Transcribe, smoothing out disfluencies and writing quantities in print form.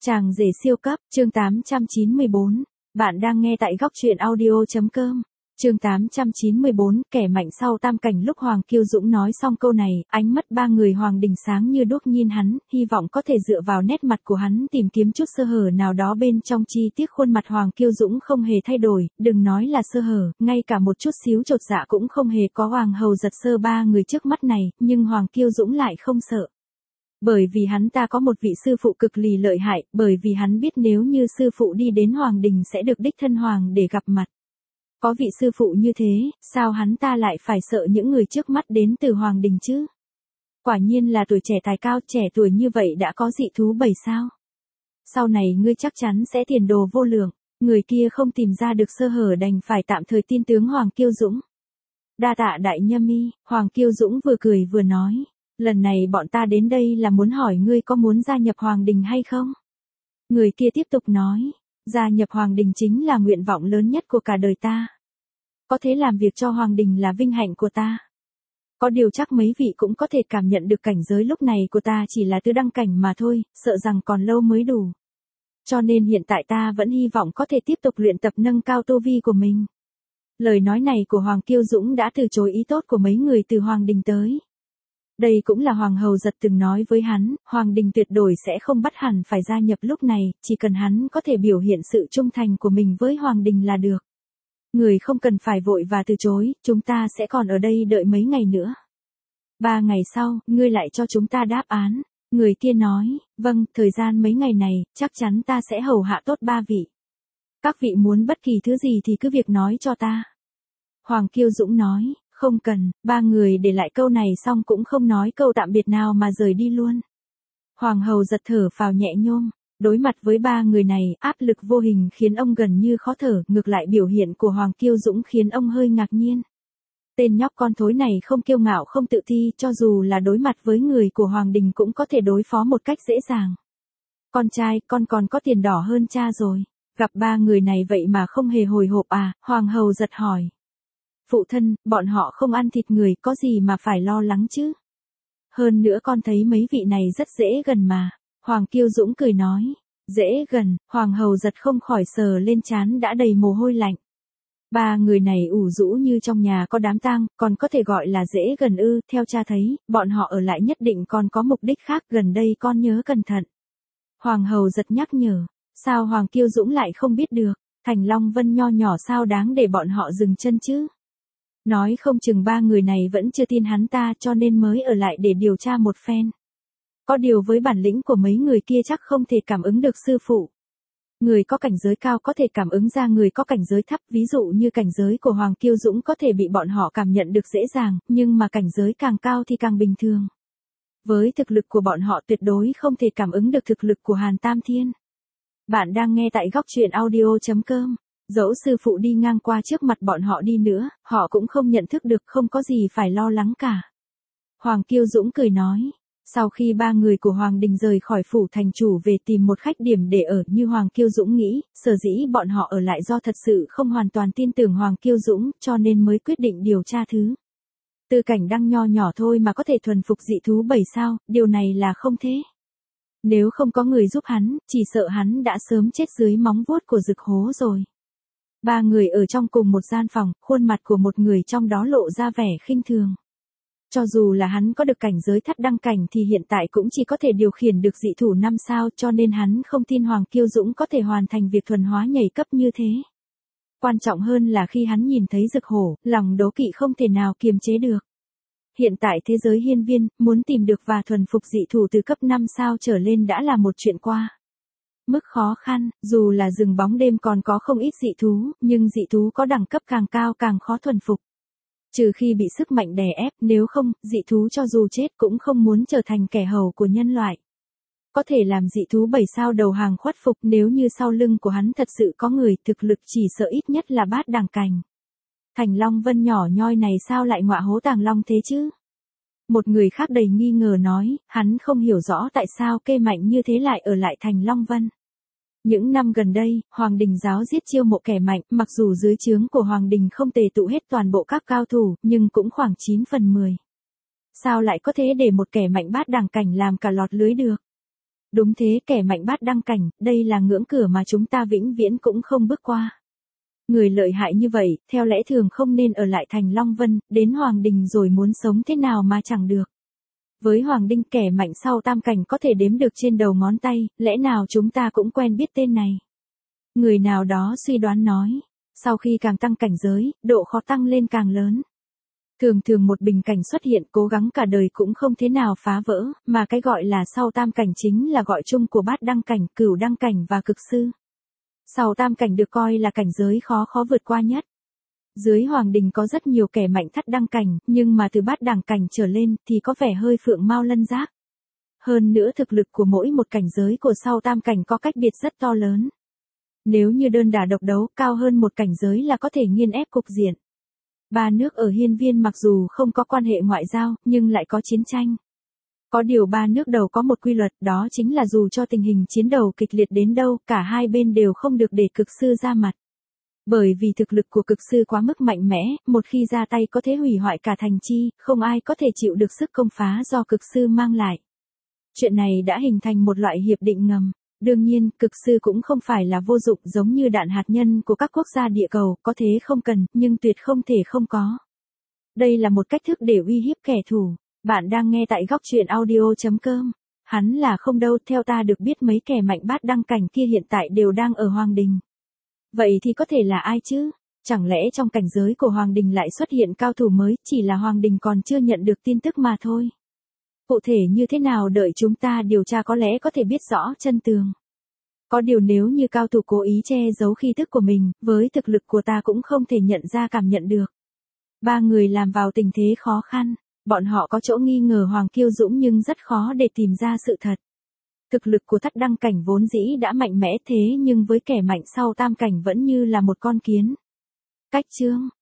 Chàng rể siêu cấp, chương 894. Bạn đang nghe tại góc truyện audio.com. Chương 894, kẻ mạnh sau tam cảnh. Lúc Hoàng Kiêu Dũng nói xong câu này, ánh mắt ba người Hoàng Đình sáng như đuốc nhìn hắn, hy vọng có thể dựa vào nét mặt của hắn tìm kiếm chút sơ hở nào đó bên trong. Chi tiết khuôn mặt Hoàng Kiêu Dũng không hề thay đổi, đừng nói là sơ hở, ngay cả một chút xíu chột dạ cũng không hề có. Hoàng hầu giật sơ ba người trước mắt này, nhưng Hoàng Kiêu Dũng lại không sợ. Bởi vì hắn ta có một vị sư phụ cực lì lợi hại, bởi vì hắn biết nếu như sư phụ đi đến Hoàng Đình sẽ được đích thân Hoàng để gặp mặt. Có vị sư phụ như thế, sao hắn ta lại phải sợ những người trước mắt đến từ Hoàng Đình chứ? Quả nhiên là tuổi trẻ tài cao, trẻ tuổi như vậy đã có dị thú 7 sao. Sau này ngươi chắc chắn sẽ tiền đồ vô lượng. Người kia không tìm ra được sơ hở đành phải tạm thời tin tướng Hoàng Kiêu Dũng. Đa tạ đại nhâm y, Hoàng Kiêu Dũng vừa cười vừa nói. Lần này bọn ta đến đây là muốn hỏi ngươi có muốn gia nhập Hoàng Đình hay không? Người kia tiếp tục nói, gia nhập Hoàng Đình chính là nguyện vọng lớn nhất của cả đời ta. Có thể làm việc cho Hoàng Đình là vinh hạnh của ta. Có điều chắc mấy vị cũng có thể cảm nhận được cảnh giới lúc này của ta chỉ là tứ đăng cảnh mà thôi, sợ rằng còn lâu mới đủ. Cho nên hiện tại ta vẫn hy vọng có thể tiếp tục luyện tập nâng cao tu vi của mình. Lời nói này của Hoàng Kiêu Dũng đã từ chối ý tốt của mấy người từ Hoàng Đình tới. Đây cũng là Hoàng hầu giật từng nói với hắn, Hoàng Đình tuyệt đối sẽ không bắt hẳn phải gia nhập lúc này, chỉ cần hắn có thể biểu hiện sự trung thành của mình với Hoàng Đình là được. Người không cần phải vội và từ chối, chúng ta sẽ còn ở đây đợi mấy ngày nữa. 3 ngày sau, ngươi lại cho chúng ta đáp án. Người kia nói, vâng, thời gian mấy ngày này, chắc chắn ta sẽ hầu hạ tốt 3 vị. Các vị muốn bất kỳ thứ gì thì cứ việc nói cho ta. Hoàng Kiêu Dũng nói. Không cần, 3 người để lại câu này xong cũng không nói câu tạm biệt nào mà rời đi luôn. Hoàng hầu giật thở phào nhẹ nhõm, đối mặt với 3 người này, áp lực vô hình khiến ông gần như khó thở, ngược lại biểu hiện của Hoàng Kiêu Dũng khiến ông hơi ngạc nhiên. Tên nhóc con thối này không kiêu ngạo không tự ti, cho dù là đối mặt với người của Hoàng Đình cũng có thể đối phó một cách dễ dàng. Con trai, con còn có tiền đỏ hơn cha rồi. Gặp 3 người này vậy mà không hề hồi hộp à, Hoàng hầu giật hỏi. Phụ thân, bọn họ không ăn thịt người, có gì mà phải lo lắng chứ? Hơn nữa con thấy mấy vị này rất dễ gần mà. Hoàng Kiêu Dũng cười nói. Dễ gần, Hoàng hầu giật không khỏi sờ lên trán đã đầy mồ hôi lạnh. 3 người này ủ rũ như trong nhà có đám tang, còn có thể gọi là dễ gần ư? Theo cha thấy, bọn họ ở lại nhất định còn có mục đích khác, gần đây con nhớ cẩn thận. Hoàng hầu giật nhắc nhở. Sao Hoàng Kiêu Dũng lại không biết được? Thành Long Vân nho nhỏ sao đáng để bọn họ dừng chân chứ? Nói không chừng 3 người này vẫn chưa tin hắn ta cho nên mới ở lại để điều tra một phen. Có điều với bản lĩnh của mấy người kia chắc không thể cảm ứng được sư phụ. Người có cảnh giới cao có thể cảm ứng ra người có cảnh giới thấp, ví dụ như cảnh giới của Hoàng Kiêu Dũng có thể bị bọn họ cảm nhận được dễ dàng, nhưng mà cảnh giới càng cao thì càng bình thường. Với thực lực của bọn họ tuyệt đối không thể cảm ứng được thực lực của Hàn Tam Thiên. Bạn đang nghe tại góc truyện audio.com. Dẫu sư phụ đi ngang qua trước mặt bọn họ đi nữa, họ cũng không nhận thức được, không có gì phải lo lắng cả. Hoàng Kiêu Dũng cười nói. Sau khi 3 người của Hoàng Đình rời khỏi phủ thành chủ về tìm một khách điểm để ở như Hoàng Kiêu Dũng nghĩ, sở dĩ bọn họ ở lại do thật sự không hoàn toàn tin tưởng Hoàng Kiêu Dũng cho nên mới quyết định điều tra thứ. Tư cảnh đăng nho nhỏ thôi mà có thể thuần phục dị thú 7 sao, điều này là không thế. Nếu không có người giúp hắn, chỉ sợ hắn đã sớm chết dưới móng vuốt của Dực Hố rồi. 3 người ở trong cùng một gian phòng, khuôn mặt của một người trong đó lộ ra vẻ khinh thường. Cho dù là hắn có được cảnh giới thất đăng cảnh thì hiện tại cũng chỉ có thể điều khiển được dị thủ 5 sao cho nên hắn không tin Hoàng Kiêu Dũng có thể hoàn thành việc thuần hóa nhảy cấp như thế. Quan trọng hơn là khi hắn nhìn thấy Dực Hổ, lòng đố kỵ không thể nào kiềm chế được. Hiện tại thế giới hiên viên, muốn tìm được và thuần phục dị thủ từ cấp 5 sao trở lên đã là một chuyện qua. Mức khó khăn, dù là rừng bóng đêm còn có không ít dị thú, nhưng dị thú có đẳng cấp càng cao càng khó thuần phục. Trừ khi bị sức mạnh đè ép, nếu không, dị thú cho dù chết cũng không muốn trở thành kẻ hầu của nhân loại. Có thể làm dị thú 7 sao đầu hàng khuất phục nếu như sau lưng của hắn thật sự có người, thực lực chỉ sợ ít nhất là bát đẳng cảnh. Thành Long Vân nhỏ nhoi này sao lại ngọa hố tàng long thế chứ? Một người khác đầy nghi ngờ nói, hắn không hiểu rõ tại sao kê mạnh như thế lại ở lại Thành Long Vân. Những năm gần đây, Hoàng Đình giáo giết chiêu mộ kẻ mạnh, mặc dù dưới trướng của Hoàng Đình không tề tụ hết toàn bộ các cao thủ, nhưng cũng khoảng 9 phần 10. Sao lại có thể để một kẻ mạnh bát đẳng cảnh làm cả lọt lưới được? Đúng thế, kẻ mạnh bát đăng cảnh, đây là ngưỡng cửa mà chúng ta vĩnh viễn cũng không bước qua. Người lợi hại như vậy, theo lẽ thường không nên ở lại thành Long Vân, đến Hoàng Đình rồi muốn sống thế nào mà chẳng được. Với Hoàng Đinh, kẻ mạnh sau tam cảnh có thể đếm được trên đầu ngón tay, lẽ nào chúng ta cũng quen biết tên này. Người nào đó suy đoán nói, sau khi càng tăng cảnh giới, độ khó tăng lên càng lớn. Thường thường một bình cảnh xuất hiện cố gắng cả đời cũng không thế nào phá vỡ, mà cái gọi là sau tam cảnh chính là gọi chung của bát đăng cảnh, cửu đăng cảnh và cực sư. Sau tam cảnh được coi là cảnh giới khó vượt qua nhất. Dưới Hoàng Đình có rất nhiều kẻ mạnh thất đăng cảnh, nhưng mà từ bát đẳng cảnh trở lên thì có vẻ hơi phượng mao lân giác. Hơn nữa thực lực của mỗi một cảnh giới của sau tam cảnh có cách biệt rất to lớn. Nếu như đơn đả độc đấu, cao hơn một cảnh giới là có thể nghiền ép cục diện. Ba nước ở Hiên Viên mặc dù không có quan hệ ngoại giao, nhưng lại có chiến tranh. Có điều ba nước đầu có một quy luật, đó chính là dù cho tình hình chiến đấu kịch liệt đến đâu, cả hai bên đều không được để cực sư ra mặt. Bởi vì thực lực của cực sư quá mức mạnh mẽ, một khi ra tay có thể hủy hoại cả thành chi, không ai có thể chịu được sức công phá do cực sư mang lại. Chuyện này đã hình thành một loại hiệp định ngầm. Đương nhiên, cực sư cũng không phải là vô dụng giống như đạn hạt nhân của các quốc gia địa cầu, có thế không cần, nhưng tuyệt không thể không có. Đây là một cách thức để uy hiếp kẻ thù. Bạn đang nghe tại góc truyện audio.com. Hắn là không đâu, theo ta được biết mấy kẻ mạnh bát đăng cảnh kia hiện tại đều đang ở Hoàng Đình. Vậy thì có thể là ai chứ? Chẳng lẽ trong cảnh giới của Hoàng Đình lại xuất hiện cao thủ mới, chỉ là Hoàng Đình còn chưa nhận được tin tức mà thôi. Cụ thể như thế nào đợi chúng ta điều tra có lẽ có thể biết rõ chân tường. Có điều nếu như cao thủ cố ý che giấu khí tức của mình, với thực lực của ta cũng không thể nhận ra cảm nhận được. Ba người làm vào tình thế khó khăn, bọn họ có chỗ nghi ngờ Hoàng Kiêu Dũng nhưng rất khó để tìm ra sự thật. Thực lực của thất đăng cảnh vốn dĩ đã mạnh mẽ thế nhưng với kẻ mạnh sau tam cảnh vẫn như là một con kiến. Cách chương